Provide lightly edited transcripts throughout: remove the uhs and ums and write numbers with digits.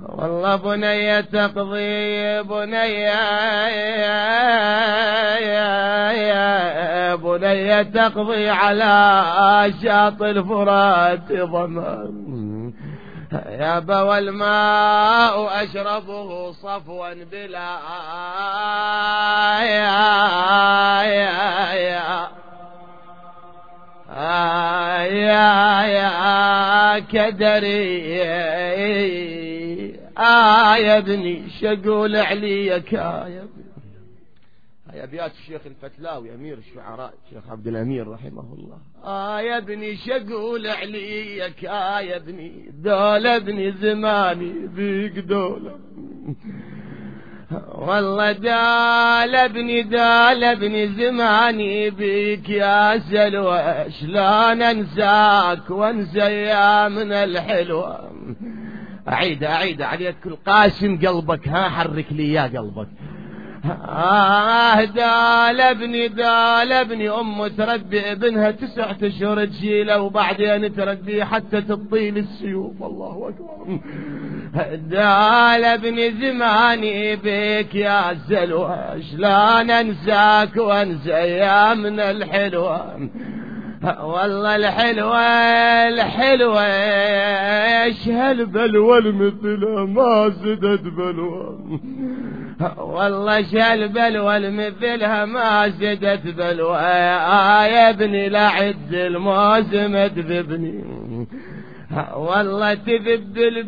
والله بني تقضي بني تقضي على شاطئ الفرات ظمأ يا بوى الماء أشربه صفوا بلا يا كدري يا ابني شقول عليك يا ابني. هاي أبيات الشيخ الفتلاوي أمير الشعراء الشيخ عبد الأمير رحمه الله. يا ابني شقول عليك يا ابني دول ابني زماني بيك دول والله دال ابني زماني بيك يا سلوى شلون انساك وانسى ايامنا الحلوة. اعيد عليك القاسم قلبك حرك لي يا قلبك. دال ابني ام تربي ابنها 9 اشهر تشيله وبعدين تربيه حتى تطيل السيوف. الله اكبر. دال ابني زماني بك يا سلوى شلون انساك وانسى ايامنا الحلوة. والله الحلوة ايش هالبلوى المثلها ما زدت بلوى. والله شالبلوى المثلها ما زدت بلوى. يا ابني لا عد الموسم تذبني. والله تذبل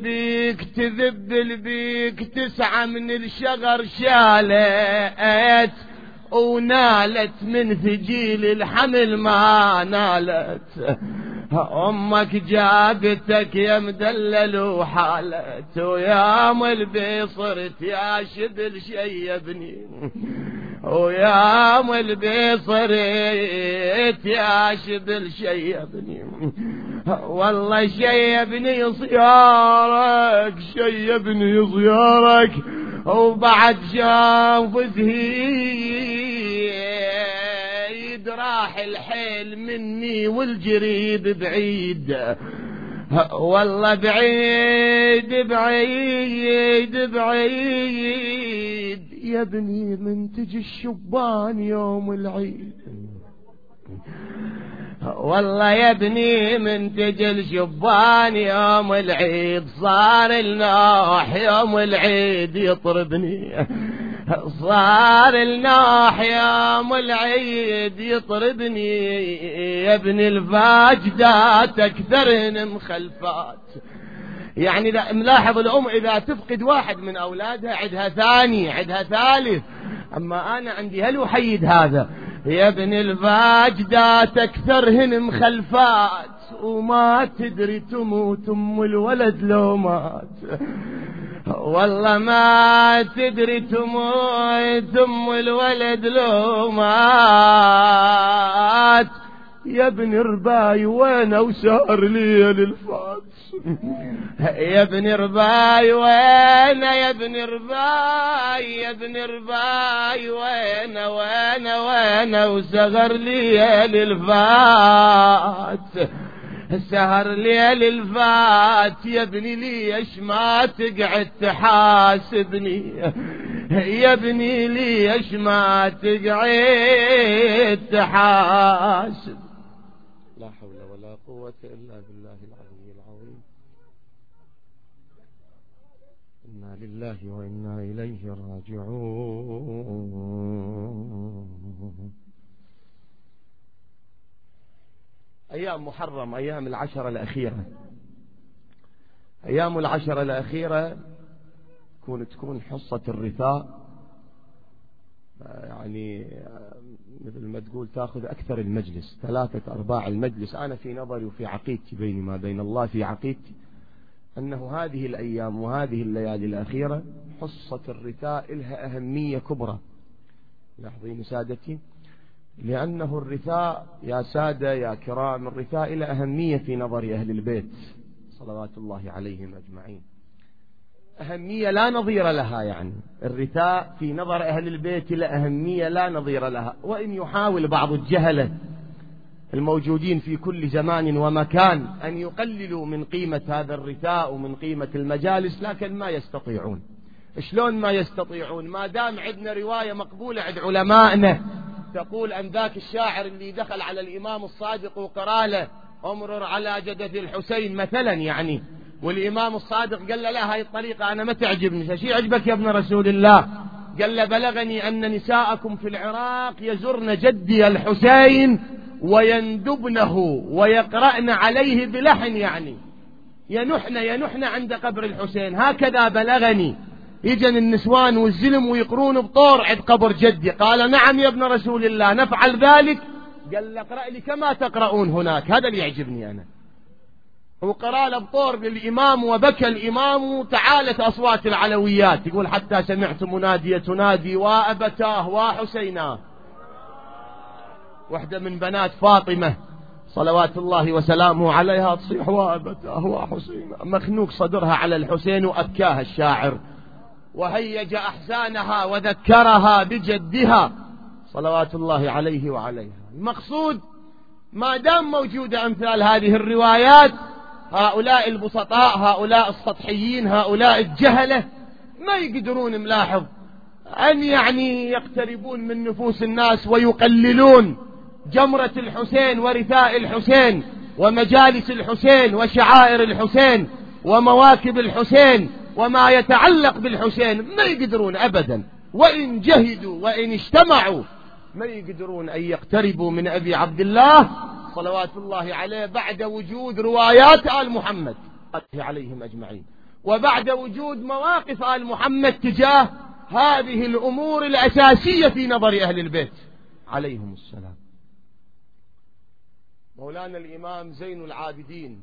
بيك 9 من الشجر شالت ونالت من ثجيل الحمل ما نالت. امك جابتك يا مدلل وحالت ويا ملبي صرت يا شبل شيبني ويا ملبي صرت يا شبل شيبني. والله شيبني صيارك وبعد شاف زهيد راح الحيل مني والجريد بعيد. والله بعيد يا ابني من تجي الشبان يوم العيد. والله يا ابني من تجي الشبان يوم العيد صار النوح يوم العيد يطربني. صار النوح يوم العيد يطربني. يا ابن الفاجدات اكثرن مخلفات. يعني ملاحظ الام اذا تفقد واحد من اولادها عدها ثاني عدها ثالث. اما انا عندي هالوحيد هذا. يا ابن الفاجدات اكثرهن مخلفات وما تدري تموت ام الولد لو مات. والله ما تدري تموت ام الولد لو مات. يا ابن رباي وين وسار ليل الفات. يا ابن رباي وين يا ابن رباي وين وسهر ليل الفات. سهر ليل الفات يا ابني ليش ما تقعد تحاسبني. يا ابني ليش ما تقعد تحاسب. لا حول ولا قوة إلا بالله العلي العظيم. إنا لله وإنا إليه راجعون. أيام محرم أيام العشرة الأخيرة. أيام العشرة الأخيرة تكون حصة الرثاء يعني مثل ما تقول تأخذ أكثر المجلس 3/4 المجلس. أنا في نظري وفي عقيدتي بيني ما بين الله في عقيدتي أنه هذه الأيام وهذه الليالي الأخيرة حصة الرثاء لها أهمية كبرى. لاحظين سادتي لأنه الرثاء يا سادة يا كرام الرثاء له أهمية في نظر أهل البيت صلوات الله عليهم أجمعين. أهمية لا نظير لها. يعني الرثاء في نظر أهل البيت له أهمية لا نظير لها. وإن يحاول بعض الجهلة الموجودين في كل زمان ومكان أن يقللوا من قيمة هذا الرثاء ومن قيمة المجالس، لكن ما يستطيعون. شلون ما يستطيعون؟ ما دام عندنا رواية مقبولة عند علمائنا تقول أن ذاك الشاعر اللي دخل على الإمام الصادق وقرأ له أمرر على جدة الحسين مثلا يعني، والإمام الصادق قال له لا، هاي الطريقة أنا ما تعجبني. شي عجبك يا ابن رسول الله؟ قال له بلغني أن نساءكم في العراق يزرن جدي الحسين ويندبنه ويقرأن عليه بلحن، يعني ينحن عند قبر الحسين، هكذا بلغني. يجن النسوان والزلم ويقرون بطور عند قبر جدي. قال نعم يا ابن رسول الله نفعل ذلك. قال له اقرأ لي كما تقرؤون هناك، هذا اللي يعجبني أنا. وقرأ له بطور للإمام وبكى الإمام وتعالت أصوات العلويات، يقول حتى سمعت منادية تنادي وأبتاه وحسيناه. واحدة من بنات فاطمة صلوات الله وسلامه عليها تصيح وأبتاه وحسيناه، مخنوق صدرها على الحسين وأبكاها الشاعر وهيج أحزانها وذكرها بجدها صلوات الله عليه وعليها. المقصود ما دام موجودة أمثال هذه الروايات، هؤلاء البسطاء، هؤلاء السطحيين، هؤلاء الجهلة ما يقدرون ملاحظ أن يعني يقتربون من نفوس الناس ويقللون جمرة الحسين ورثاء الحسين ومجالس الحسين وشعائر الحسين ومواكب الحسين وما يتعلق بالحسين. ما يقدرون أبدا، وإن جهدوا وإن اجتمعوا ما يقدرون أن يقتربوا من أبي عبد الله صلوات الله عليه بعد وجود روايات آل محمد عليهم أجمعين، وبعد وجود مواقف آل محمد تجاه هذه الأمور الأساسية في نظر أهل البيت عليهم السلام. مولانا الإمام زين العابدين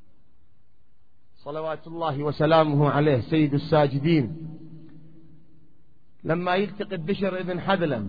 صلوات الله وسلامه عليه سيد الساجدين لما يلتقي ببشر ابن حذلم،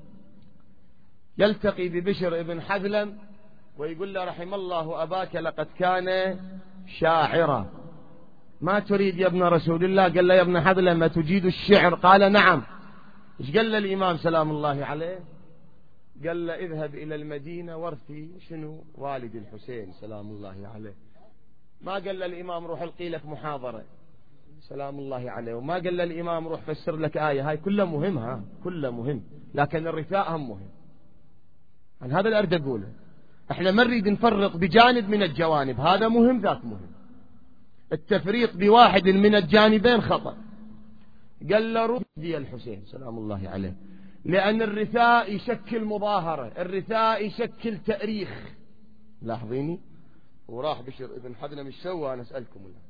يلتقي ببشر ابن حذلم ويقول له رحم الله أباك لقد كان شاعرا، ما تريد يا ابن رسول الله؟ قال له يا ابن حذلم ما تجيد الشعر؟ قال نعم. ايش قال له الإمام سلام الله عليه؟ قال له اذهب إلى المدينة وارثي شنو والد الحسين سلام الله عليه. ما قال له الإمام روح القي لك محاضرة سلام الله عليه، وما قال له الإمام روح فسر لك آية. هاي كله مهم، ها كله مهم، لكن الرثاء هم مهم. عن هذا اللي أريد أقوله، احنا ما نريد نفرط بجانب من الجوانب، هذا مهم ذاك مهم. التفريط بواحد من الجانبين خطأ. قال له روح دي الحسين سلام الله عليه، لأن الرثاء يشكل مظاهرة، الرثاء يشكل تأريخ. لاحظيني، وراح بشر ابن حذلم ايش سوى؟ أنا أسألكم الله.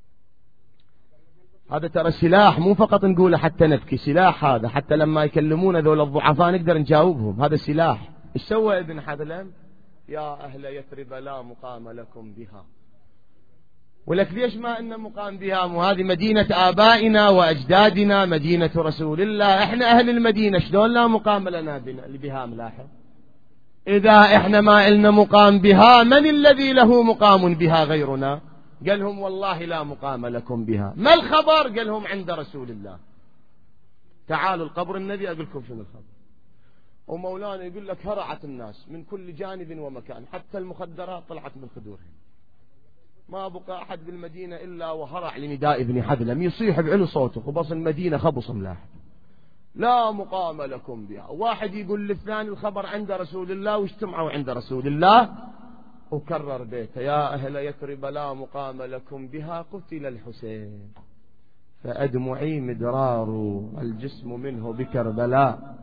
هذا ترى سلاح، مو فقط نقوله حتى نبكي، سلاح هذا حتى لما يكلمون ذول الضعفاء نقدر نجاوبهم، هذا سلاح. ايش سوى ابن حذلم؟ يا أهل يثرب لا مقام لكم بها. ولك ليش ما إن مقام بها؟ وهذه مدينة آبائنا وأجدادنا، مدينة رسول الله، إحنا أهل المدينة، شلون لا مقام لنا بها؟ ملاحظ، إذا إحنا ما إلنا مقام بها، من الذي له مقام بها غيرنا؟ قالهم والله لا مقام لكم بها. ما الخبر؟ قالهم عند رسول الله. تعالوا القبر النبي أقول لكم شنو الخبر. ومولانا يقول لك هرعت الناس من كل جانب ومكان، حتى المخدرات طلعت من خدورهم، ما بقى أحد بالمدينة إلا وهرع لنداء ابن حذلم، يصيح بعلو صوته وبص المدينة خبص ملاح، لا مقام لكم بها. واحد يقول للثاني الخبر عند رسول الله، واجتمعوا عند رسول الله، وكرر بيته يا أهل يثرب لا مقام لكم بها قتل الحسين فأدمعي مدرار الجسم منه بكربلاء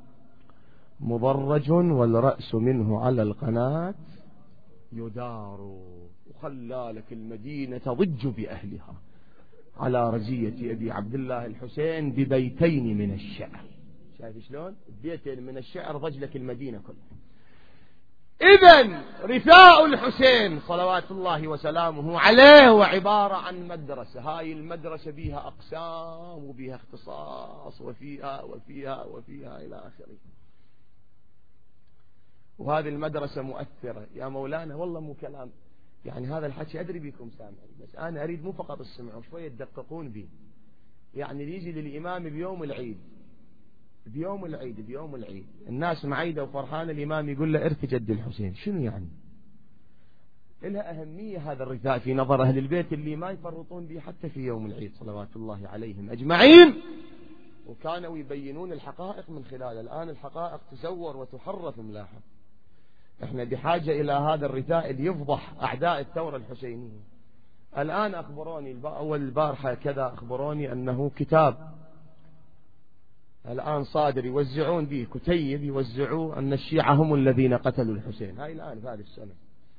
مضرج والرأس منه على القناة يدار وخلالك المدينة تضج بأهلها على رزية أبي عبد الله الحسين ببيتين من الشعر. شايف شلون؟ بيتين من الشعر ضج لك المدينة كلها. إذن رثاء الحسين صلوات الله وسلامه عليه هو عبارة عن مدرسة. هاي المدرسة بيها أقسام وبيها اختصاص وفيها وفيها وفيها إلى آخره. وهذه المدرسة مؤثرة يا مولانا، والله مو كلام يعني، هذا الحكي أدري بكم سامعين، بس أنا أريد مو فقط السمع وشوية تدققون به. يعني يجي للإمام بيوم العيد بيوم العيد الناس معيدة وفرحانة، الإمام يقول له ارث جد الحسين. شنو يعني؟ لها أهمية هذا الرثاء في نظر أهل البيت اللي ما يفرطون به حتى في يوم العيد صلوات الله عليهم أجمعين، وكانوا يبينون الحقائق من خلال. الآن الحقائق تزور وتحرف ملاحظ. احنا بحاجة إلى هذا الرثاء اللي يفضح أعداء الثورة الحسينية. الآن أخبروني أول البارحة كذا، أخبروني أنه كتاب الآن صادر يوزعون به، كتيب يوزعوه أن الشيعة هم الذين قتلوا الحسين. هاي الآن في هذه السنة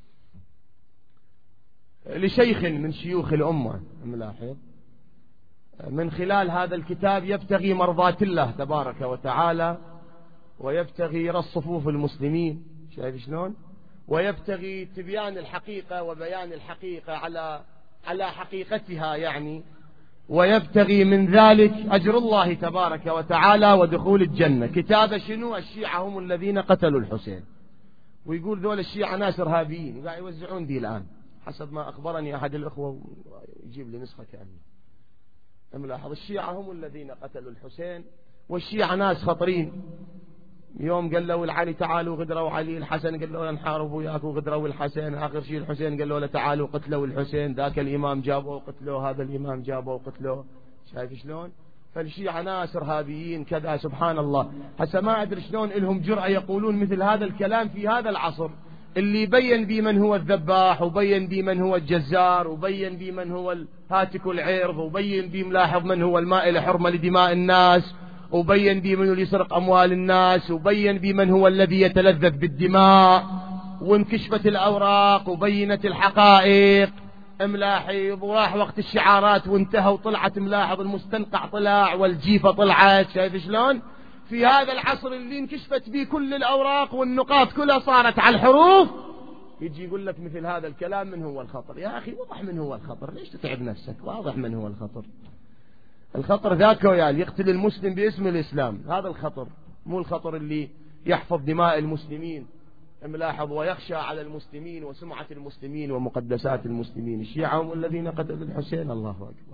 لشيخ من شيوخ الأمة ملاحظ، من خلال هذا الكتاب يبتغي مرضاة الله تبارك وتعالى، ويبتغي رص صفوف المسلمين. شايف شلون؟ ويبتغي تبيان الحقيقة وبيان الحقيقة على حقيقتها يعني، ويبتغي من ذلك أجر الله تبارك وتعالى ودخول الجنة. كتاب شنو؟ الشيعة هم الذين قتلوا الحسين. ويقول ذول الشيعة ناس إرهابيين، وقاعد يوزعون دي الآن حسب ما أخبرني أحد الأخوة، يجيب لي نسخة كأنه ملاحظ. الشيعة هم الذين قتلوا الحسين، والشيعة ناس خطرين. يوم قالوا العلي تعالوا غدروا علي، الحسن قالوا له نحارب وياك وغدروا الحسن، آخر شيء الحسين قالوا له تعالوا قتلوا الحسين، ذاك الإمام جابوه وقتلوه، هذا الإمام جابوه وقتلوه. شايف شلون؟ فالشيعة ناس إرهابيين كذا سبحان الله. هسه ما أدري شلون لهم جرأة يقولون مثل هذا الكلام في هذا العصر اللي بين بي من هو الذباح، وبين بي من هو الجزار، وبين بي من هو الهاتك العرض، وبين بي ملاحظ من هو المائل حرمة لدماء الناس، وبين بي من اللي يسرق أموال الناس، وبين بي من هو الذي يتلذذ بالدماء. وانكشفت الأوراق وبينت الحقائق ملاحظ، وراح وقت الشعارات وانتهى، وطلعت ملاحظ المستنقع طلع والجيفة طلعت. شايف شلون؟ في هذا العصر اللي انكشفت به كل الأوراق والنقاط كلها صارت على الحروف، يجي يقول لك مثل هذا الكلام. من هو الخطر؟ يا أخي وضح من هو الخطر، ليش تتعب نفسك؟ واضح من هو الخطر. الخطر ذاك يعني يقتل المسلم باسم الإسلام، هذا الخطر، مو الخطر اللي يحفظ دماء المسلمين ملاحظ ويخشى على المسلمين وسمعة المسلمين ومقدسات المسلمين. الشيعة هم الذين قتلوا الحسين. الله أكبر.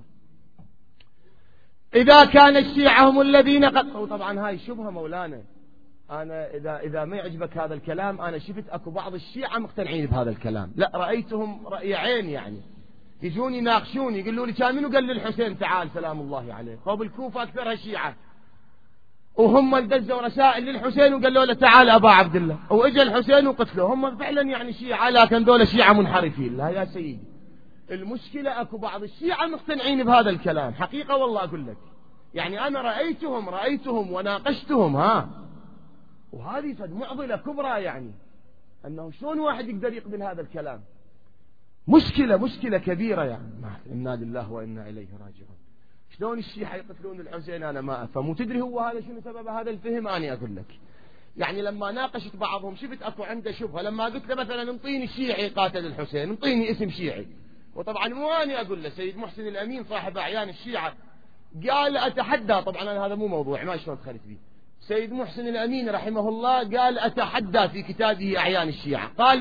إذا كان الشيعة هم الذين قتلوا، طبعا هاي شبهة مولانا. أنا إذا ما يعجبك هذا الكلام، أنا شفت أكو بعض الشيعة مقتنعين بهذا الكلام، لا رأيتهم رأي عين يعني، يجوني يناقشوني يقولوا لي كان منو قال للحسين تعال سلام الله عليه؟ هو بالكوفة أكثرها شيعة، وهم الدزوا رسائل للحسين وقالوا له تعال أبا عبد الله، وإجا الحسين وقتله. هم فعلا يعني شيعة، لكن دول شيعة منحرفين. لا يا سيدي، المشكلة أكو بعض الشيعة مقتنعين بهذا الكلام حقيقة والله أقول لك. يعني أنا رأيتهم وناقشتهم وهذه فد معضلة كبرى، يعني أنه شلون واحد يقدر يقبل هذا الكلام؟ مشكلة كبيرة يعني. إنا لله وإنا إليه راجعون. شلون الشيعة يقتلون الحسين؟ أنا ما أفهم. وتدري هو هذا شنو سبب هذا الفهم؟ أنا أقول لك. يعني لما ناقشت بعضهم شفت أكو عنده شبهة، لما قلت له مثلا انطيني شيعي قاتل الحسين، انطيني اسم شيعي، وطبعا مو أنا أقول له، سيد محسن الأمين صاحب أعيان الشيعة قال أتحدى، طبعا هذا مو موضوع ما شلون دخلت فيه. سيد محسن الأمين رحمه الله قال أتحدى في كتابه أعيان الشيعة، قال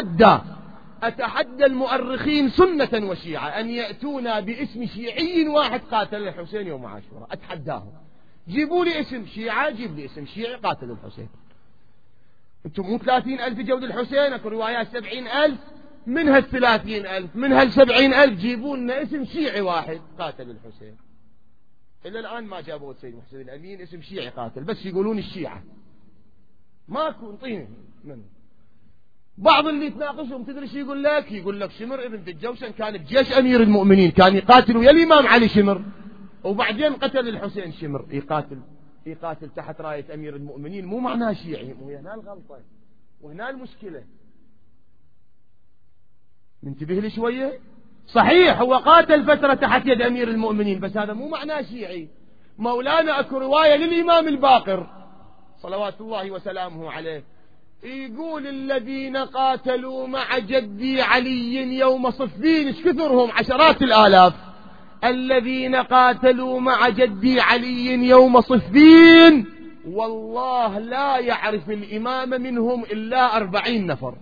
أتحدى المؤرخين سنة وشيعة أن يأتونا باسم شيعي واحد قاتل الحسين يوم عاشوراء، أتحداهم. جيبوا لي اسم شيعة، جيب لي اسم شيعي قاتل الحسين. انتم مو 30,000 جود الحسين، اكو روايات 70,000، من هال30,000 من هال70,000 جيبوا لنا اسم شيعي واحد قاتل الحسين. إلا الآن ما جابوا السيد محسن الأمين اسم شيعي قاتل، بس يقولون الشيعة ماكو. انطيني من بعض اللي يتناقشهم تدري شو يقول لك شمر ابن الجوشن كان بجيش أمير المؤمنين، كان يقاتل ويا الإمام علي شمر، وبعدين قتل الحسين شمر. يقاتل تحت راية أمير المؤمنين، مو معناه شيعي. وهنا الغلطة وهنا المشكلة. منتبه لي شوية. صحيح هو قاتل فترة تحت يد أمير المؤمنين، بس هذا مو معناه شيعي. مولانا أكو رواية للإمام الباقر صلوات الله وسلامه عليه، يقول الذين قاتلوا مع جدي علي يوم صفين، ايش كثرهم؟ عشرات الآلاف. الذين قاتلوا مع جدي علي يوم صفين والله لا يعرف الإمام منهم إلا 40 نفر.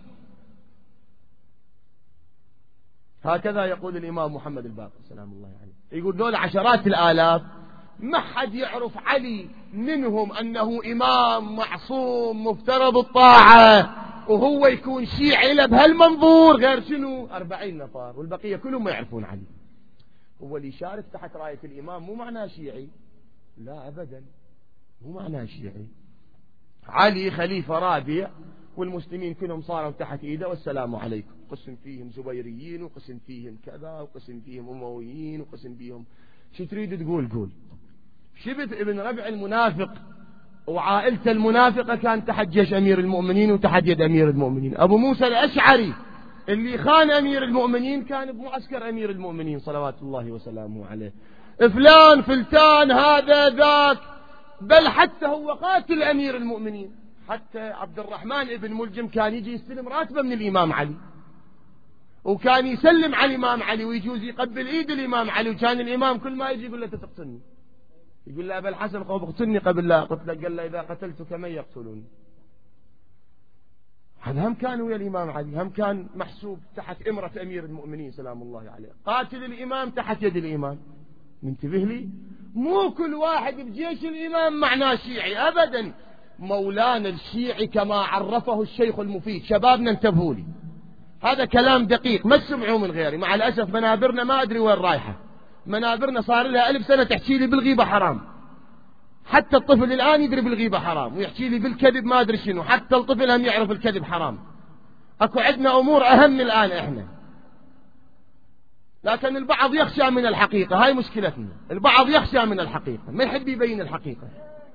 هكذا يقول الإمام محمد الباقر سلام الله عليه. يقول دول عشرات الآلاف ما حد يعرف علي منهم أنه إمام معصوم مفترض الطاعة وهو يكون شيعي له بهالمنظور غير شنو 40 نفر، والبقية كلهم ما يعرفون علي. هو اللي يشارك تحت راية الإمام مو معناه شيعي، لا أبدا، مو معناه شيعي. علي خليفة رابع والمسلمين كلهم صاروا تحت إيده والسلام عليكم، قسم فيهم زبيريين وقسم فيهم كذا وقسم فيهم أمويين وقسم فيهم شو تريد تقول قول. شبت ابن ربع المنافق وعائلته المنافقة كان تحت جيش أمير المؤمنين وتحت يد أمير المؤمنين. أبو موسى الأشعري اللي خان أمير المؤمنين كان بمعسكر أمير المؤمنين صلوات الله وسلامه عليه. فلان فلتان هذا ذاك، بل حتى هو قاتل أمير المؤمنين. حتى عبد الرحمن ابن ملجم كان يجي يستلم راتبه من الإمام علي، وكان يسلم على الإمام علي ويجوز يقبل إيد الإمام علي، وكان الإمام كل ما يجي يقول له تقتلني، يقول له أبا الحسن اقتلني قبل لا أقتلك، قال له إذا قتلتك من يقتلوني. هذا هم كان ويا الإمام علي، هم كان محسوب تحت إمرة أمير المؤمنين سلام الله عليه، قاتل الإمام تحت يد الإمام. منتبه لي، مو كل واحد بجيش الإمام معناه شيعي أبدا. مولانا الشيعي كما عرفه الشيخ المفيد، شبابنا انتبهوا لي، هذا كلام دقيق ما تسمعوه من غيري. مع الأسف منابرنا ما أدري وين رايحة، منابرنا صار لها 1000 سنة تحكي لي بالغيبة حرام. حتى الطفل الآن يدري بالغيبة حرام ويحكي لي بالكذب ما أدري شنو، حتى الطفل هم يعرف الكذب حرام. أكو عندنا أمور أهم الآن إحنا، لكن البعض يخشى من الحقيقة، هاي مشكلتنا. البعض يخشى من الحقيقة، ما يحب يبين الحقيقة.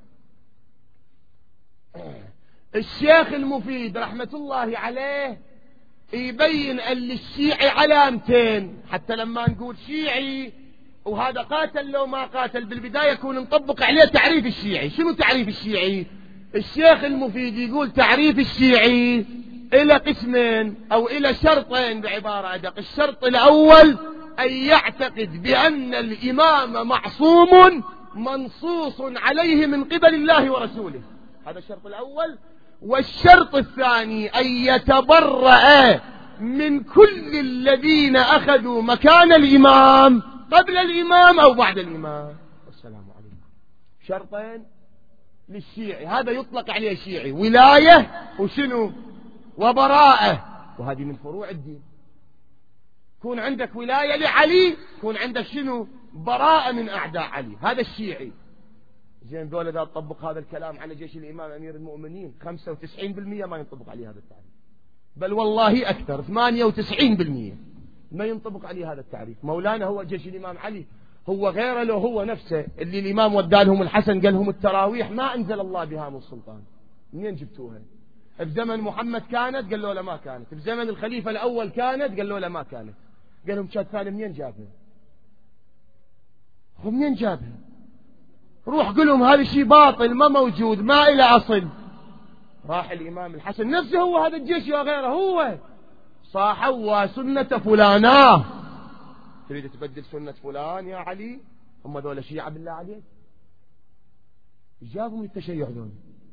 الشيخ المفيد رحمة الله عليه يبين أن للشيعي علامتين، حتى لما نقول شيعي وهذا قاتل لو ما قاتل بالبداية يكون نطبق عليه تعريف الشيعي. شنو تعريف الشيعي؟ الشيخ المفيد يقول تعريف الشيعي إلى قسمين أو إلى شرطين بعبارة أدق. الشرط الأول أن يعتقد بأن الإمام معصوم منصوص عليه من قبل الله ورسوله، هذا الشرط الأول. والشرط الثاني أن يتبرأ من كل الذين أخذوا مكان الإمام قبل الإمام أو بعد الإمام. والسلام عليكم. شرطين للشيعي، هذا يطلق عليه شيعي، ولاية وشنو وبراءة، وهذه من فروع الدين. كون عندك ولاية لعلي، كون عندك شنو براءة من أعداء علي، هذا الشيعي. زين دولة إذا تطبق هذا الكلام على جيش الإمام أمير المؤمنين 95% ما ينطبق عليه هذا التعريف، بل والله أكثر 98% ما ينطبق عليه هذا التعريف. مولانا هو جيش الإمام علي، هو غيره لو هو نفسه اللي الإمام ودالهم الحسن قال لهم التراويح ما أنزل الله بها من السلطان، منين جبتوها؟ بزمن محمد كانت؟ قال له لا ما كانت. بزمن الخليفة الأول كانت؟ قال له لا ما كانت. قال لهم شاد ثاني منين جابها؟ هو منين جابها؟ روح قل لهم هذا شيء باطل ما موجود ما إلى أصل. راح الإمام الحسن نفسه هو هذا الجيش وغيره هو صاحوا سنة فلاناه، تريد تبدل سنة فلان يا علي؟ هم ذولا شيعة بالله عليك؟ جابهم التشيع ذولا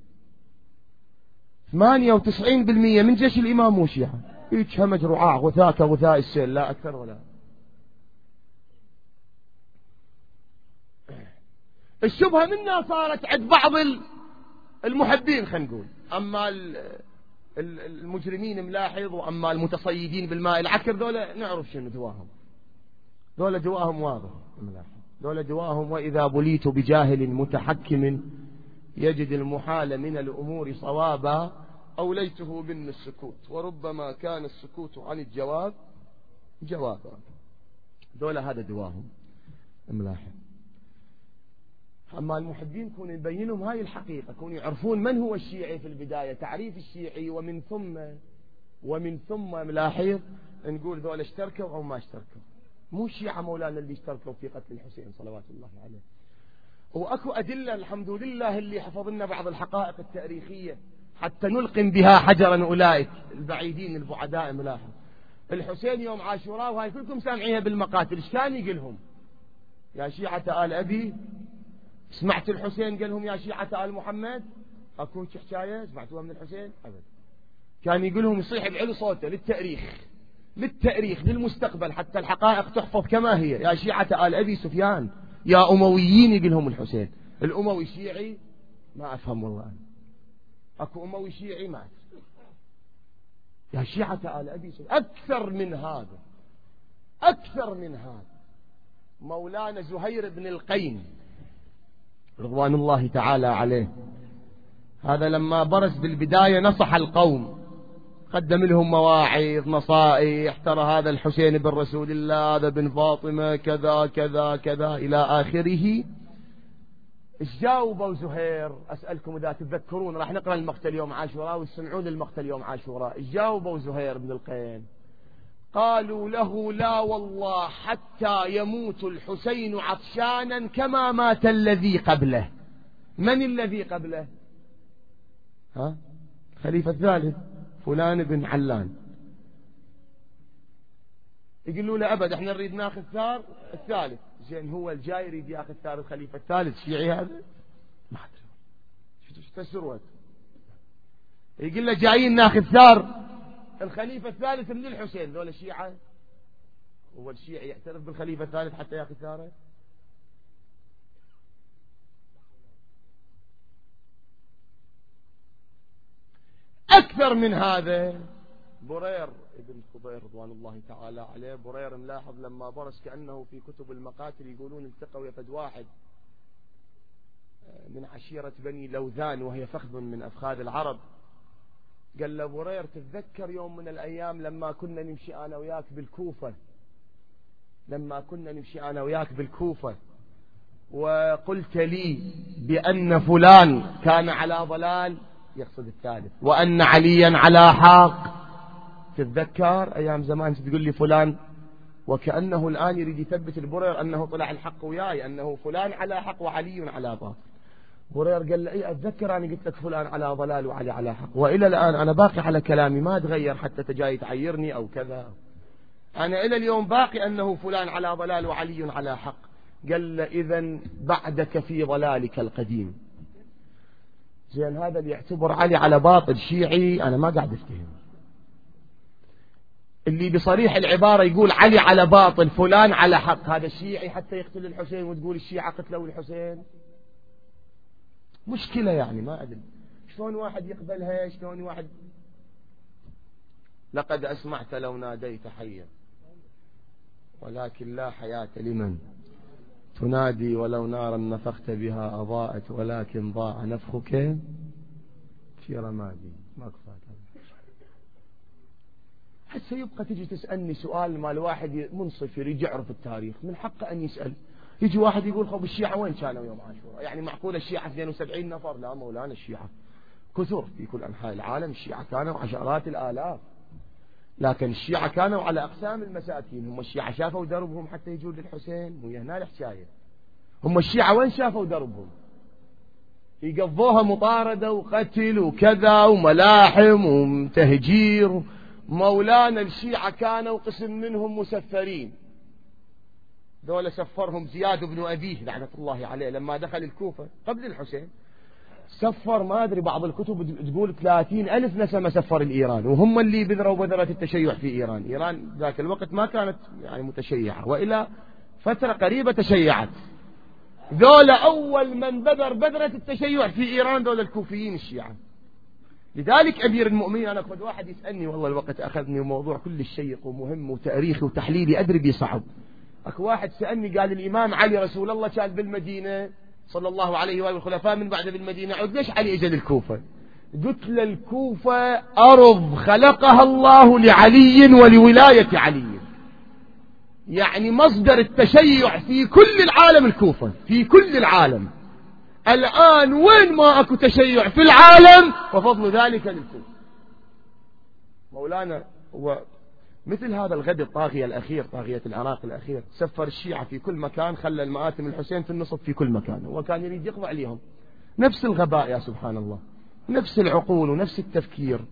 98% من جيش الإمام مو شيعة، هيك همج رعاع غثاء غثاء السيل لا أكثر ولا. الشبهة منا صارت عند بعض المحبين خلينا نقول، أما المجرمين ملاحظ، وأما المتصيدين بالماء العكر ذولا نعرف شنو دواهم، ذولا دواهم واضح ملاحظ، ذولا دواهم وإذا بليت بجاهل متحكم يجد المحال من الأمور صوابا أوليته من السكوت وربما كان السكوت عن الجواب جوابا. ذولا هذا دواهم ملاحظ. أما المحبين كونوا يبينهم هاي الحقيقة، كونوا يعرفون من هو الشيعي في البداية، تعريف الشيعي، ومن ثم ملاحظ نقول ذولا اشتركوا أو ما اشتركوا. مو الشيعة مولانا اللي اشتركوا في قتل الحسين صلوات الله عليه. وأكو أدلة الحمد لله اللي حفظنا بعض الحقائق التاريخية حتى نلقم بها حجرا أولئك البعيدين البعداء. ملاحظ الحسين يوم عاشوراء وهاي كلكم سامعيها بالمقاتل، ايش كان يقلهم؟ يا شيعة آل أبي سمعت الحسين قال لهم يا شيعة آل محمد؟ أكون حكاية سمعتوها من الحسين؟ أبدا. كان يقول لهم يصيح بعلو صوته للتاريخ للمستقبل حتى الحقائق تحفظ كما هي. يا شيعة آل أبي سفيان يا أمويين يقول لهم الحسين. الأموي شيعي ما أفهم والله أنا. أكو أموي شيعي ما أفهم. يا شيعة آل أبي أكثر من هذا، أكثر من هذا. مولانا زهير بن القين رضوان الله تعالى عليه، هذا لما برز بالبداية نصح القوم، قدم لهم مواعظ نصائح، ترى هذا الحسين بن رسول الله، هذا بن فاطمة، كذا كذا كذا إلى آخره. ايش جاوبوا زهير؟ أسألكم إذا تتذكرون، راح نقرأ المقتل يوم عاشوراء وتسمعون المقتل يوم عاشوراء. ايش جاوبوا زهير بن القين؟ قالوا له لا والله حتى يموت الحسين عطشانا كما مات الذي قبله. من الذي قبله؟ ها؟ خليفة الثالث فلان بن علان. يقولوا له أبد احنا نريد ناخذ ثار الثالث. زين هو الجاي يريد ياخذ ثار الخليفة الثالث شيعي هذا؟ ما أدري شو تفسروه. يقول له جايين ناخذ ثار الخليفة الثالث من الحسين، ذولا الشيعة. هو الشيعي يعترف بالخليفة الثالث حتى ياخذ ثاره؟ أكثر من هذا. برير ابن خضير رضوان الله تعالى عليه، برير ملاحظ لما برس كأنه في كتب المقاتل يقولون التقوا يفد واحد من عشيرة بني لوذان وهي فخذ من أفخاذ العرب. قال له برير تتذكر يوم من الأيام لما كنا نمشي أنا وياك بالكوفة، لما كنا نمشي أنا وياك بالكوفة وقلت لي بأن فلان كان على ضلال، يقصد الثالث، وأن عليا على حق. تتذكر أيام زمان تقول لي فلان، وكأنه الآن يريد يثبت البرير أنه طلع الحق وياي، أنه فلان على حق وعلي على باطل. برير قال له إيه أتذكر أنا قلت لك فلان على ضلال وعلي على حق، وإلى الآن أنا باقي على كلامي ما تغير حتى تجاي تعيرني أو كذا، أنا إلى اليوم باقي أنه فلان على ضلال وعلي على حق. قال له إذن بعدك في ضلالك القديم. زين هذا اللي يعتبر علي على باطل شيعي أنا ما قاعد أفتهم. اللي بصريح العبارة يقول علي على باطل فلان على حق، هذا الشيعي حتى يقتل الحسين وتقول الشيعة قتلوا الحسين؟ مشكلة يعني ما أدري شلون واحد يقبلها، شلون واحد. لقد أسمعت لو ناديت حيا ولكن لا حياة لمن تنادي، ولو نارا نفخت بها أضاءت ولكن ضاع نفخك في رمادي. ما كفاك حتى يبقى تجي تسألني سؤال ما الواحد منصف يريد يعرف التاريخ من حقه أن يسأل. يجي واحد يقول خب الشيعة وين كانوا يوم عاشوراء؟ يعني معقولة الشيعة 72 نفر؟ لا مولانا الشيعة كثر في كل أنحاء العالم، الشيعة كانوا عشرات الآلاف، لكن الشيعة كانوا على أقسام المساكين. هم الشيعة شافوا دربهم حتى يجون للحسين؟ وهي هنا الحكاية. هم الشيعة وين شافوا دربهم؟ يقضوها مطاردة وقتل وكذا وملاحم وتهجير. مولانا الشيعة كانوا قسم منهم مسفرين، دول سفرهم زياد بن أبيه لعنة الله عليه لما دخل الكوفة قبل الحسين، سفر ما أدري بعض الكتب تقول 30,000 نسمة سفر الإيران، وهم اللي بذروا بذرة التشيع في إيران. إيران ذاك الوقت ما كانت يعني متشيعة، وإلى فترة قريبة تشيعت. ذولا أول من بذرة التشيع في إيران ذولا الكوفيين الشيعة. لذلك أمير المؤمنين، أنا كنت واحد يسألني والله الوقت أخذني، وموضوع كل شيق ومهم وتاريخي وتحليلي أدري بيصعب. أكو واحد سألني قال الإمام علي رسول الله كان بالمدينة صلى الله عليه وآله والخلفاء من بعد بالمدينة، عود ليش علي إجا للكوفة؟ قلت له الكوفة أرض خلقها الله لعلي ولولاية علي، يعني مصدر التشيع في كل العالم الكوفة، في كل العالم. الآن وين ما أكو تشيع في العالم وفضل ذلك للكوفة. مولانا هو مثل هذا الغد الطاغية الأخير، طاغية العراق الأخير، سفر الشيعة في كل مكان، خلى المآتم الحسين في النصب في كل مكان، هو كان يريد يقضي عليهم. نفس الغباء يا سبحان الله، نفس العقول ونفس التفكير.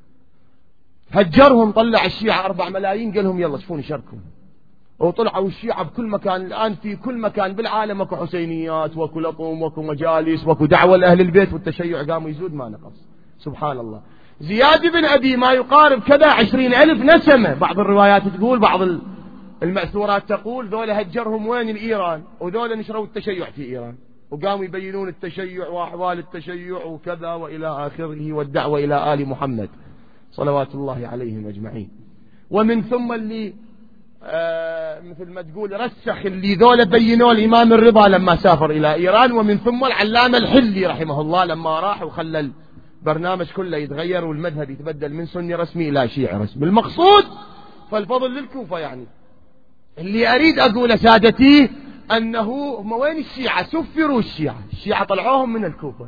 هجرهم، طلع الشيعة 4 ملايين، قال لهم يلا شوفوني شاركوا، وطلعوا الشيعة بكل مكان. الآن في كل مكان بالعالم اكو حسينيات واكو لطم واكو مجالس واكو دعوة لأهل البيت، والتشيع قام يزود ما نقص. سبحان الله. زياد بن أبي ما يقارب كذا 20,000 نسمة، بعض الروايات تقول، بعض المأثورات تقول ذولا هجرهم وين؟ الإيران، وذولا نشروا التشيع في إيران، وقاموا يبينون التشيع وأحوال التشيع وكذا وإلى آخره، والدعوة إلى آل محمد صلوات الله عليهم أجمعين. ومن ثم اللي مثل ما تقول رسخ اللي ذولا بينوا الإمام الرضا لما سافر إلى إيران، ومن ثم العلامة الحلي رحمه الله لما راح وخلى البرنامج كله يتغير والمذهب يتبدل من سني رسمي إلى شيعي رسمي. المقصود فالفضل للكوفة. يعني اللي أريد أقول سادتي أنه وين الشيعة؟ سفروا الشيعة طلعوهم من الكوفة.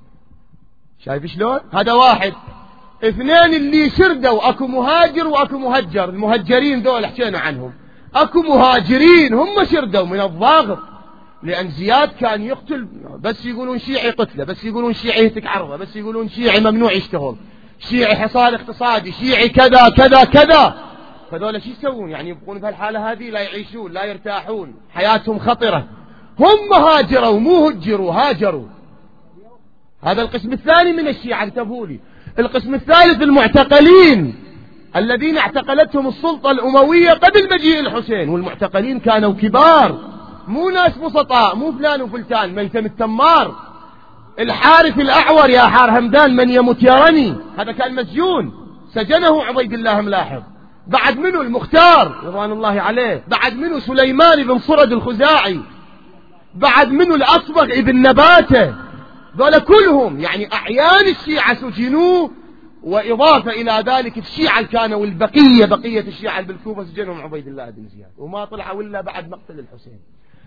شايف شلون؟ هذا واحد. اثنين اللي شردوا، اكو مهاجر واكو مهجر. المهجرين ذول حكينا عنهم. اكو مهاجرين هم شردوا من الضاغط، لأن زياد كان يقتل، بس يقولون شيعي قتله، بس يقولون شيعي يهتك عرضه، بس يقولون شيعي ممنوع يشتغل، شيعي حصار اقتصادي، شيعي كذا كذا كذا. فذولا شو يسوون؟ يعني يبقون بهالحالة هذه لا يعيشون لا يرتاحون، حياتهم خطرة. هم هاجروا مو هجروا، هاجروا. هذا القسم الثاني من الشيعة، انتبهوا لي. القسم الثالث المعتقلين الذين اعتقلتهم السلطة الأموية قبل مجيء الحسين، والمعتقلين كانوا كبار، مو ناس بسطاء، مو فلان وفلتان. ميتم التمار، الحارث الأعور يا حار همدان من يمت يرني، هذا كان مسجون، سجنه عبيد الله ملاحظ. بعد منه المختار رضوان الله عليه، بعد منه سليمان بن صرد الخزاعي، بعد منه الأصبغ ابن نباتة. ذولا كلهم يعني أعيان الشيعة سجنوا، وإضافة إلى ذلك الشيعة كانوا والبقية بقية الشيعة بالكوفة سجنهم عبيد الله بن زياد، وما طلعوا إلا بعد مقتل الحسين.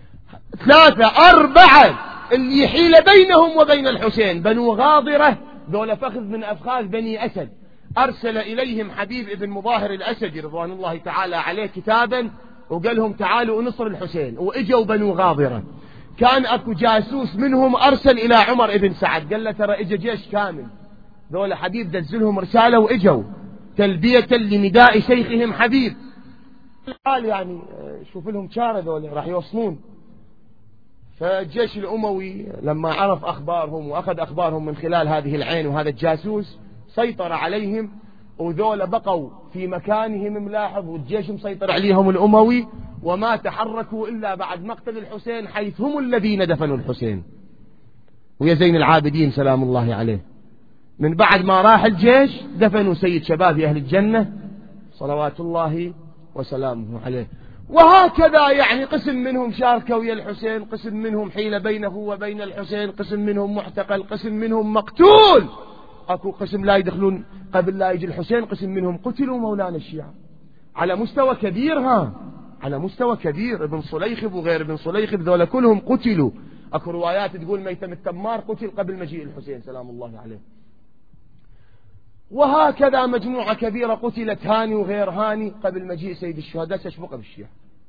3 4 اللي يحيل بينهم وبين الحسين بنو غاضرة، ذولا فخذ من أفخاذ بني أسد. أرسل إليهم حبيب ابن مظاهر الأسدي رضوان الله تعالى عليه كتابا، وقال لهم تعالوا نصر الحسين، وإجوا بنو غاضرة. كان أكو جاسوس منهم أرسل إلى عمر ابن سعد، قال له ترى إجا جيش كامل، ذولا حبيب دزلهم رسالة وإجوا تلبية لنداء شيخهم حبيب. قال يعني شوف لهم شارة ذولا راح يوصلون. فالجيش الأموي لما عرف أخبارهم وأخذ أخبارهم من خلال هذه العين وهذا الجاسوس، سيطر عليهم، وذولا بقوا في مكانهم ملاحظ، والجيش مسيطر عليهم الأموي، وما تحركوا إلا بعد مقتل الحسين، حيث هم الذين دفنوا الحسين ويا زين العابدين سلام الله عليه. من بعد ما راح الجيش دفنوا سيد شباب أهل الجنة صلوات الله وسلامه عليه. وهكذا يعني قسم منهم شاركوا ويا الحسين، قسم منهم حيل بينه وبين الحسين، قسم منهم معتقل، قسم منهم مقتول، أكو قسم لا يدخلون قبل لا يجي الحسين، قسم منهم قتلوا مولانا الشيعة على مستوى كبير. على مستوى كبير، ابن صليخب وغير ابن صليخب ذولا كلهم قتلوا. أكو روايات تقول ميتم التمار قتل قبل مجيء الحسين سلام الله عليه. وهكذا مجموعة كبيرة قتلت، هاني وغير هاني قبل مجيء سيد الشهداء. ايش بقى بالشيعة؟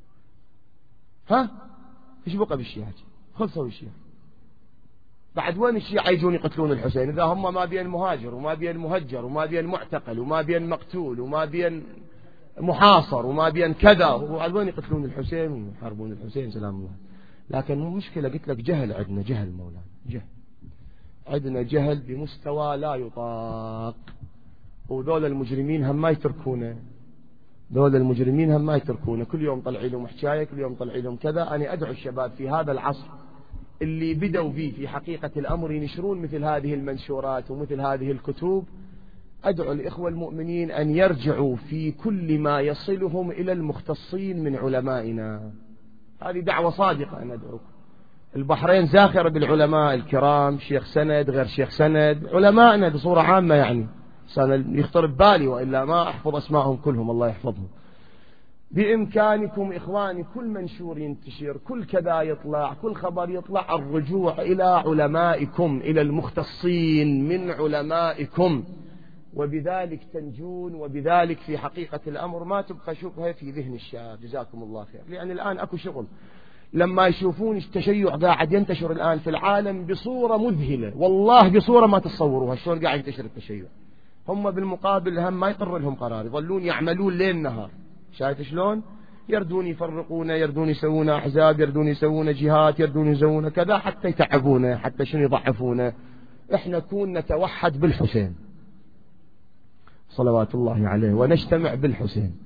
ايش بقى بالشيعة؟ خلصوا الشيعة. بعد وين الشيعة يجون يقتلون الحسين إذا هم ما بين مهاجر وما بين مهجر وما بين معتقل وما بين مقتول وما بين محاصر وما بين كذا، وبعد وين يقتلون الحسين ويحاربون الحسين سلام الله. لكن مو مشكلة، قلت لك جهل، عندنا جهل مولانا، جهل، عندنا جهل بمستوى لا يطاق. وذول المجرمين هم ما يتركونه، ذول المجرمين هم ما يتركونه، كل يوم طلعي لهم حكاية، كل يوم طلعي لهم كذا. أنا أدعو الشباب في هذا العصر اللي بدوا فيه في حقيقة الأمر ينشرون مثل هذه المنشورات ومثل هذه الكتب، أدعو الإخوة المؤمنين أن يرجعوا في كل ما يصلهم إلى المختصين من علمائنا. هذه دعوة صادقة أنا أدعوكم. البحرين زاخرة بالعلماء الكرام، شيخ سند غير شيخ سند، علمائنا بصورة عامة، يعني يخطر ببالي وإلا ما أحفظ أسمائهم كلهم، الله يحفظهم. بإمكانكم إخواني كل منشور ينتشر، كل كذا يطلع، كل خبر يطلع، الرجوع إلى علمائكم، إلى المختصين من علمائكم، وبذلك تنجون، وبذلك في حقيقة الأمر ما تبقى شبهة في ذهن الشاب. جزاكم الله خير. لأن الآن أكو شغل، لما يشوفون التشيع قاعد ينتشر الآن في العالم بصورة مذهلة، والله بصورة ما تتصوروها شلون قاعد ينتشر التشيع. هم بالمقابل هم ما يقرر لهم قرار، يظلون يعملون ليل نهار. شايف شلون؟ يردون يفرقونا، يردون يسوون أحزاب، يردون يسوون جهات، يردون يسوون كذا حتى يتعبونا، حتى شنو يضعفونا. احنا كون نتوحد بالحسين صلوات الله عليه، ونجتمع بالحسين،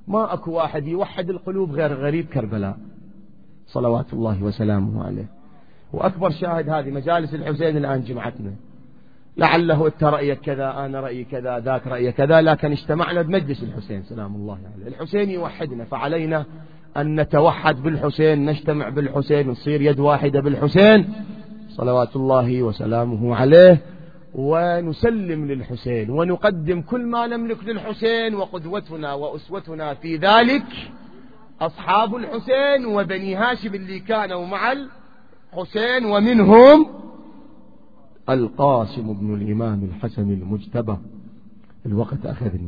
ما أكو واحد يوحد القلوب غير غريب كربلاء صلوات الله وسلامه عليه. وأكبر شاهد هذه مجالس الحسين الآن جمعتنا، لعله أنت رأيك كذا، أنا رأيي كذا، ذاك رأيي كذا، لكن اجتمعنا بمجلس الحسين سلام الله عليه. الحسين يوحدنا، فعلينا أن نتوحد بالحسين، نجتمع بالحسين، نصير يد واحدة بالحسين صلوات الله وسلامه عليه، ونسلم للحسين ونقدم كل ما نملك للحسين. وقدوتنا وأسوتنا في ذلك أصحاب الحسين وبني هاشم اللي كانوا مع الحسين، ومنهم القاسم بن الإمام الحسن المجتبى. الوقت أخذني.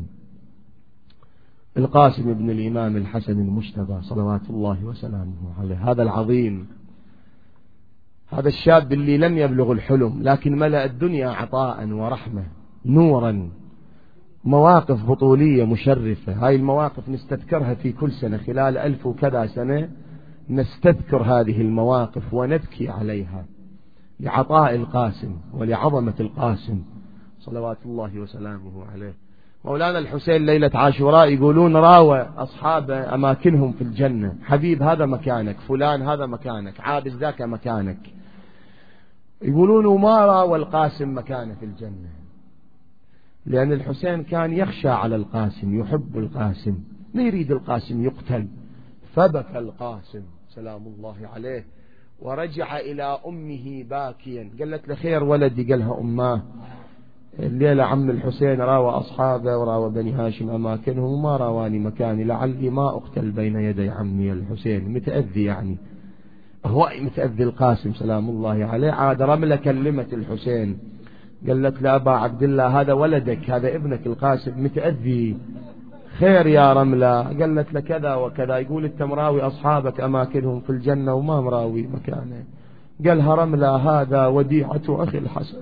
القاسم بن الإمام الحسن المجتبى صلوات الله وسلامه عليه، هذا العظيم، هذا الشاب اللي لم يبلغ الحلم لكن ملأ الدنيا عطاء ورحمة نورا، مواقف بطولية مشرفة. هاي المواقف نستذكرها في كل سنة، خلال 1000 وكذا سنة نستذكر هذه المواقف ونبكي عليها لعطاء القاسم ولعظمة القاسم صلوات الله وسلامه عليه. مولانا الحسين ليلة عاشوراء يقولون راوى أصحاب أماكنهم في الجنة، حبيب هذا مكانك، فلان هذا مكانك، عابس ذاك مكانك. يقولون وما راوى القاسم مكانه في الجنة، لأن الحسين كان يخشى على القاسم، يحب القاسم، ما يريد القاسم يقتل. فبكى القاسم سلام الله عليه ورجع إلى أمه باكيا. قالت له خير ولدي؟ قالها أماه الليلة عم الحسين راوى أصحابه وراوى بني هاشم أماكنهم وما راواني مكاني، لعلي ما أقتل بين يدي عمي الحسين. متأذي يعني، هو متأذي القاسم سلام الله عليه. عاد رملة كلمة الحسين قالت له أبا عبد الله هذا ولدك، هذا ابنك القاسم متأذي، خير يا رملة؟ قالت له كذا وكذا. يقول أنت مراوي أصحابك أماكنهم في الجنة وما مراوي مكانه. قالها رملة هذا وديعة أخي الحسن،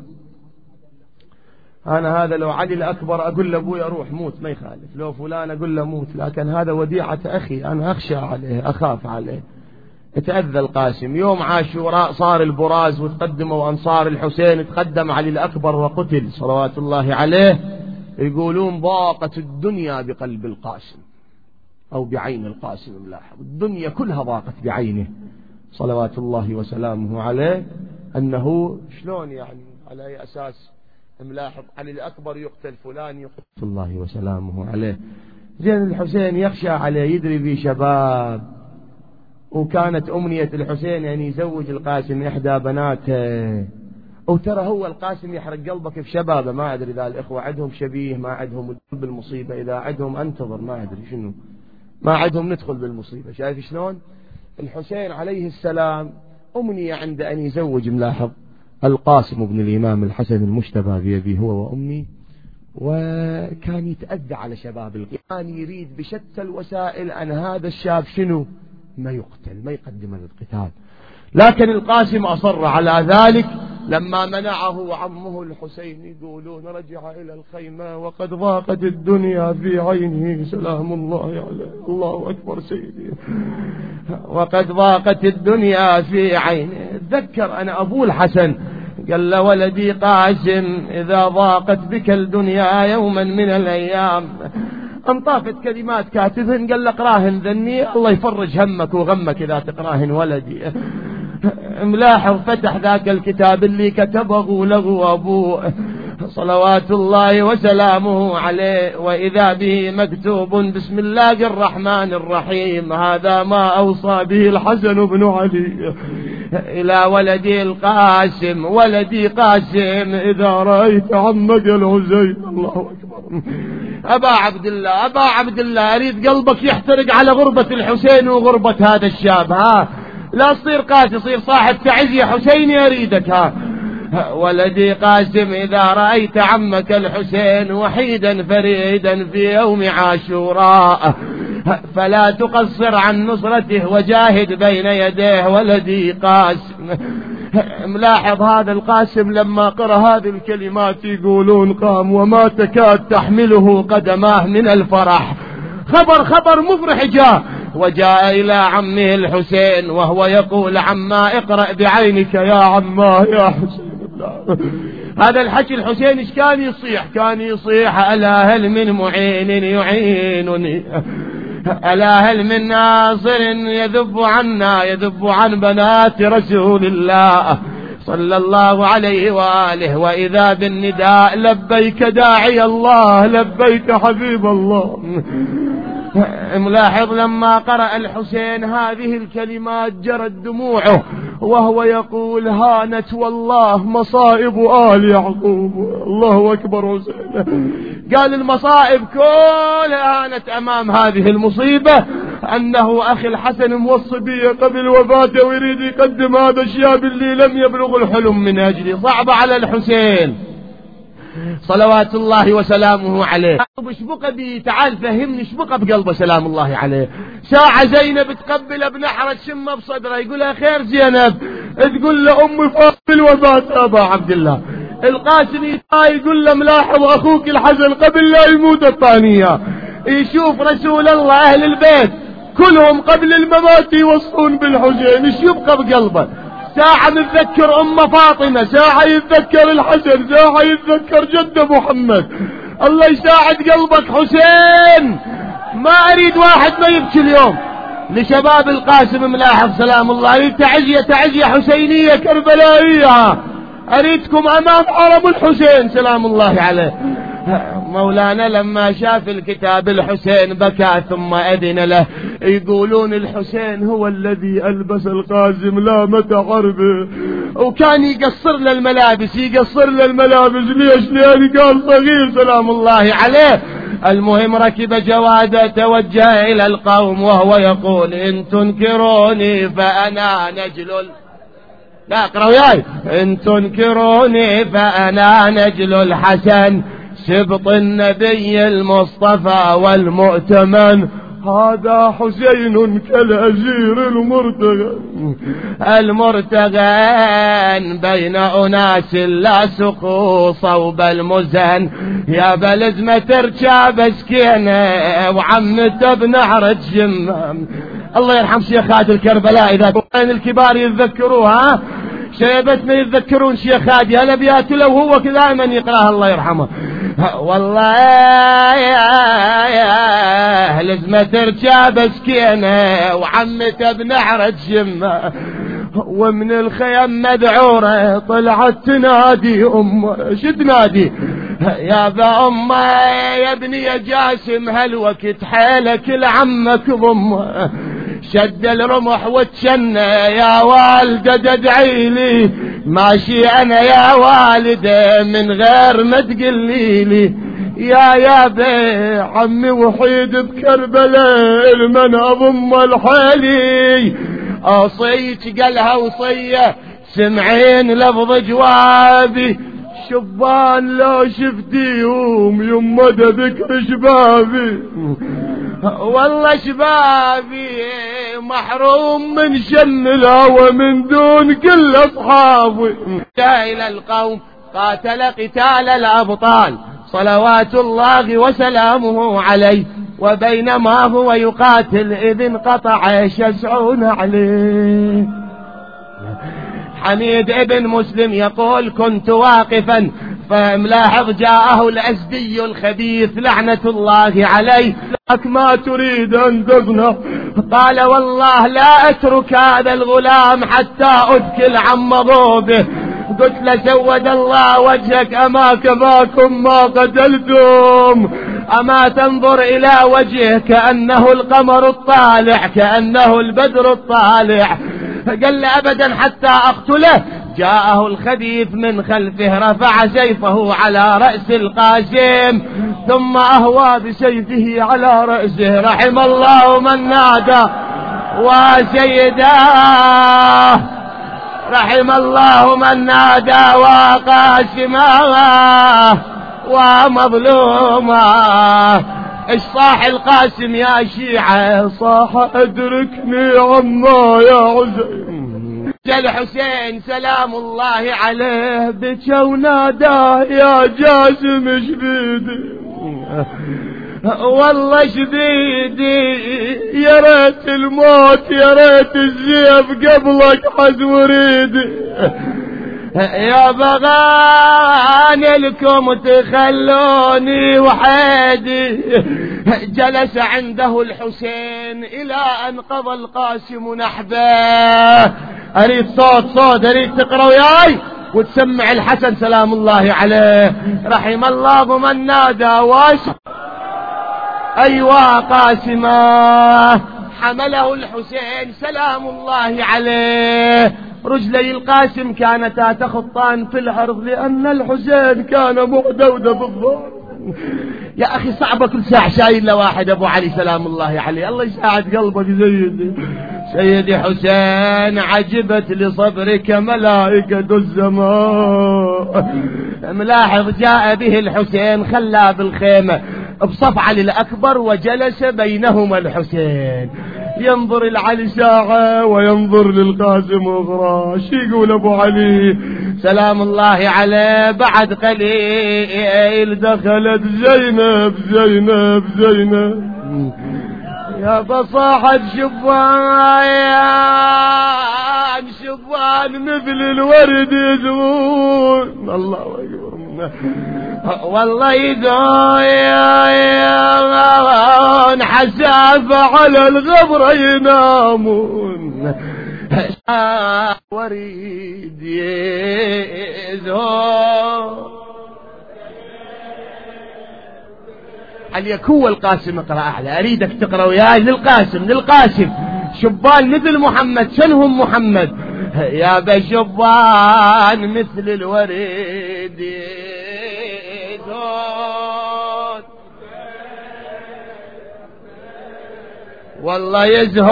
أنا هذا لو علي الأكبر أقول له أبوي أروح موت ما يخالف، لو فلان أقول له موت، لكن هذا وديعة أخي، أنا أخشى عليه أخاف عليه. اتأذى القاسم. يوم عاشوراء صار البراز وتقدموا أنصار الحسين، تقدم علي الأكبر وقتل صلوات الله عليه. يقولون ضاقت الدنيا بقلب القاسم أو بعين القاسم. ملاحظ الدنيا كلها ضاقت بعينه صلوات الله وسلامه عليه. أنه شلون يعني، على أي أساس؟ ملاحظ علي الأكبر يقتل، فلان يقتل الله وسلامه عليه. زين الحسين يخشى عليه، يدري به شباب، وكانت أمنية الحسين أن يزوج القاسم إحدى بناته. وترى هو القاسم يحرق قلبك في شبابه. ما أدري إذا الإخوة عندهم شبيه، ما عندهم بالمصيبة، إذا عندهم أنتظر، ما أدري شنو، ما عندهم ندخل بالمصيبة. شايف شلون الحسين عليه السلام أمنية عند أن يزوج، ملاحظ، القاسم بن الإمام الحسن المجتبى بأبي هو وأمي. وكان يتأذى على شباب القيام، كان يريد بشتى الوسائل أن هذا الشاب شنو ما يقتل، ما يقدم للقتال. لكن القاسم أصر على ذلك. لما منعه عمه الحسين يقولون رجع إلى الخيمة وقد ضاقت الدنيا في عينه سلام الله عليه. الله أكبر سيدي. وقد ضاقت الدنيا في عينه. تذكر أنا أبو الحسن قال له ولدي قاسم إذا ضاقت بك الدنيا يوما من الأيام، انطافت كلمات كاتبهن قال له اقراهن ذني الله يفرج همك وغمك إذا تقراهن ولدي. ملاحظ فتح ذاك الكتاب اللي كتبه له أبوه صلوات الله وسلامه عليه، وإذا به مكتوب بسم الله الرحمن الرحيم هذا ما أوصى به الحسن بن علي إلى ولدي القاسم، ولدي قاسم إذا رأيت عمك الحسين. الله أكبر. أبا عبد الله، أبا عبد الله، أريد قلبك يحترق على غربة الحسين وغربة هذا الشاب. ها لا تصير قاسي، صير صاحب تعزية حسيني أريدك. ها ولدي قاسم إذا رأيت عمك الحسين وحيدا فريدا في يوم عاشوراء فلا تقصر عن نصرته وجاهد بين يديه. ولدي قاسم. ملاحظ هذا القاسم لما قرأ هذه الكلمات يقولون قام وما تكاد تحمله قدماه من الفرح. خبر مفرح جاء، وجاء إلى عمه الحسين وهو يقول عما اقرأ بعينك يا عماه يا حسين. هذا الحكي الحسين ايش كان يصيح؟ كان يصيح ألا هل من معين يعينني ألا هل من ناصر يذب عنا يذب عن بنات رسول الله صلى الله عليه وآله. وإذا بالنداء لبيك داعي الله لبيك حبيب الله. ملاحظ لما قرأ الحسين هذه الكلمات جرت دموعه وهو يقول هانت والله مصائب آل يعقوب. الله أكبر حسين. قال المصائب كلها هانت أمام هذه المصيبة أنه أخي الحسن موصي بي قبل وفاته ويريد يقدم هذا الشاب اللي لم يبلغ الحلم من أجلي. صعب على الحسين صلوات الله وسلامه عليه. ايش بقى بي تعال فهمني ايش بقى بقلبه سلام الله عليه. ساعة زينب تقبل ابن حرج شمه بصدره يقولها خير زينب تقول له امي فاضل وفاة ابا عبد الله. القاسم يقول له ملاحظ اخوك الحسن قبل لا يموت الثانية يشوف رسول الله اهل البيت كلهم قبل الممات يوصون بالحسين. ايش يبقى بقلبه؟ ساعة يتذكر أم فاطمة ساعة يتذكر الحسن ساعة يتذكر جد محمد. الله يساعد قلبك حسين. ما أريد واحد ما يبكي اليوم لشباب القاسم ملاحظ سلام الله. تعزية حسينية كربلائية أريدكم أمام حرم الحسين سلام الله عليه. مولانا لما شاف الكتاب الحسين بكى ثم أذن له. يقولون الحسين هو الذي ألبس القاسم لامة حربه وكان يقصر للملابس ليش؟ لأنه كان صغير سلام الله عليه. المهم ركب جواده توجه إلى القوم وهو يقول إن تنكروني فأنا نجل لا اقرأوا وياي إن تنكروني فأنا نجل الحسن سبط النبي المصطفى والمؤتمن. هذا حسين كالأزير المرتغن بين أناس لا سقوا صوب المزن. يا بلد ما تركب سكينة وعمته بنهر الجمام. الله يرحم شيخ هادي الكربلاء إذا كان الكبار يتذكروها شيبتنا يتذكرون شيخ هادي الأبيات لو هو دائما يقراها الله يرحمه. والله يا لازم تركب سكينة وعمته بنهر الجمة ومن الخيم مدعورة طلعت تنادي شو تنادي يا بأمه يا ابني يا جاسم هالوقت حيلك لعمك ضمه شد الرمح وتشنى يا والدة تدعي لي ماشي انا يا والدة من غير ما تقلي لي يا بي عمي وحيد بكربلاء من اضم الحالي اصيت قالها وصيه سمعين لفظ جوابي شبان لا شفتيهم يما ذكر شبابي والله شبابي محروم من شن الهوى من دون كل اصحابي. جاء الى القوم قاتل قتال الابطال صلوات الله وسلامه عليه. وبينما هو يقاتل اذ انقطع يسعون عليه. حميد ابن مسلم يقول كنت واقفا فملاحظ جاءه الأزدي الخبيث لعنة الله عليه لك ما تريد أن تقنع. قال والله لا أترك هذا الغلام حتى أدكل عن مضوبه. قلت له سود الله وجهك أما كفاكم ما قتلتم أما تنظر إلى وجهه كأنه القمر الطالع كأنه البدر الطالع. قال له أبدا حتى أقتله. جاءه الخبيث من خلفه رفع سيفه على رأس القاسم ثم أهوى بسيفه على رأسه. رحم الله من نادى وسيداه رحم الله من نادى وقاسماه ومظلوماه. ايش صاح القاسم يا شيعة؟ صاح ادركني عما يا عزيم. الحسين سلام الله عليه بكى وناداه يا جاسم شبيدي والله شبيدي يا ريت الموت يا ريت الزيف قبلك حز وريدي. يا بغان لكم تخلوني وحيدي. جلس عنده الحسين إلى أن قضى القاسم نحبه. أريد صوت أريد تقرأ وياي وتسمع الحسن سلام الله عليه. رحم الله من نادى أيوا قاسمه. حمله الحسين سلام الله عليه. رجلي القاسم كانتا تخطان في الأرض لأن الحسين كان مهدود بالضرب. يا أخي صعبة كل ساعة شايل لواحد أبو علي سلام الله عليه. الله يساعد قلبك سيدي حسين. عجبت لصبرك ملائكة الزمان. ملاحظ جاء به الحسين خلاه بالخيمة بصف علي الأكبر وجلس بينهما الحسين. ينظر العلي ساعة وينظر للقاسم أخرى. شي يقول أبو علي سلام الله عليه. بعد قليل دخلت زينب يا بصاحب شبان مثل الورد يزهون. الله أكبر والله يزهون حساف على الغبر ينامون. وريد يزهون عليك. هو القاسم اقرأ أعلى. أريدك تقرأ وياي للقاسم. شبان مثل محمد. شنهم محمد؟ يا بشبان مثل الوريد يزهون. والله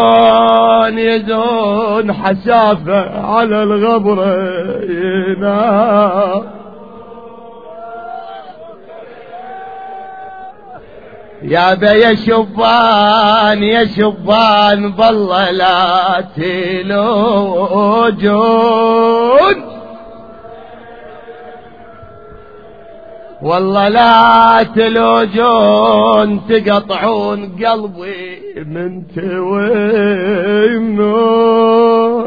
يزهون حسافة على الغبرة ينام. يا شبان بالله لا تلوجون. والله لا تلوجون تقطعون قلبي من توينون.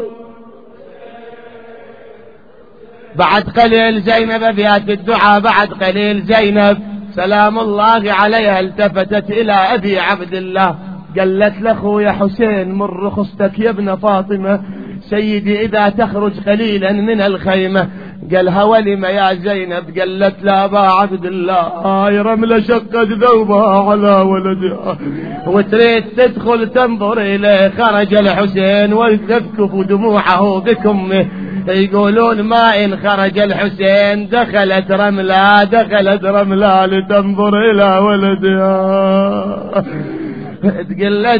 بعد قليل زينب أبيات الدعاء. بعد قليل زينب سلام الله عليها التفتت إلى أبي عبد الله قالت له يا حسين من رخصتك يا ابن فاطمة سيدي إذا تخرج قليلا من الخيمة. قالها ولم يا زينب؟ قالت لا أبا عبد الله هاي رملة شقت ذوبها على ولدها وتريد تدخل تنظر إليه. خرج الحسين وتذكف دموعه بكمه. يقولون ما إن خرج الحسين دخلت رملة لتنظر إلى ولدها. تقول له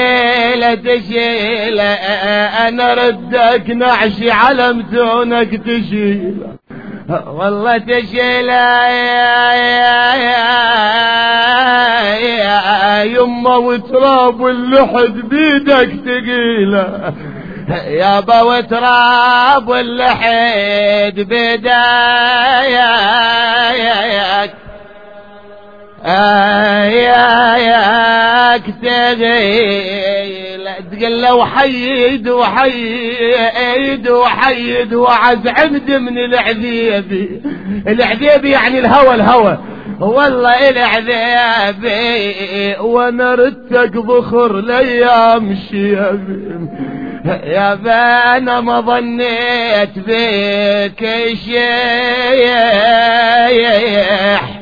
تشيل أنا ردك نعشي على متونك تشيل. والله تشيل يا يمه وتراب اللحد بيدك تقيله. يا با تراب اللحد بداياك ياك تغيل. تقول له وحيد وعز عمد من العذيبي يعني الهوى والله العذيبي. وانا ردتك ضخر ليام شيبي. يا بانا ما ظنيت بك شيح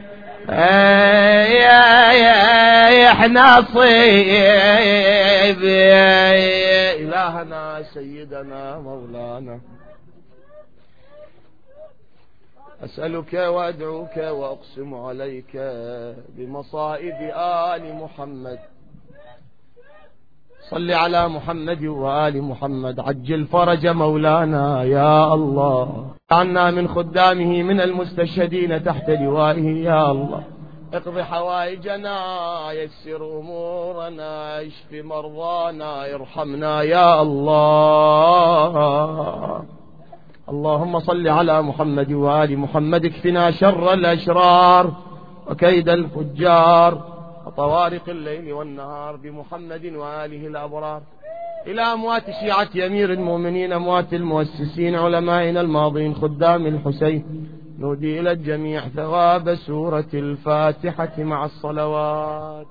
يا نصيب. إلهنا سيدنا مولانا أسألك وأدعوك وأقسم عليك بمصائب آل محمد. صل على محمد وآل محمد. عجل فرج مولانا يا الله. عنا من خدامه من المستشهدين تحت لوائه يا الله. اقض حوائجنا يسر أمورنا اشف مرضانا ارحمنا يا الله. اللهم صل على محمد وآل محمد. اكفنا شر الأشرار وكيد الفجار وطوارق الليل والنهار بمحمد وآله الأبرار. إلى أموات شيعة أمير المؤمنين، أموات المؤسسين، علمائنا الماضين، خدام الحسين، نودي إلى الجميع ثواب سورة الفاتحة مع الصلوات.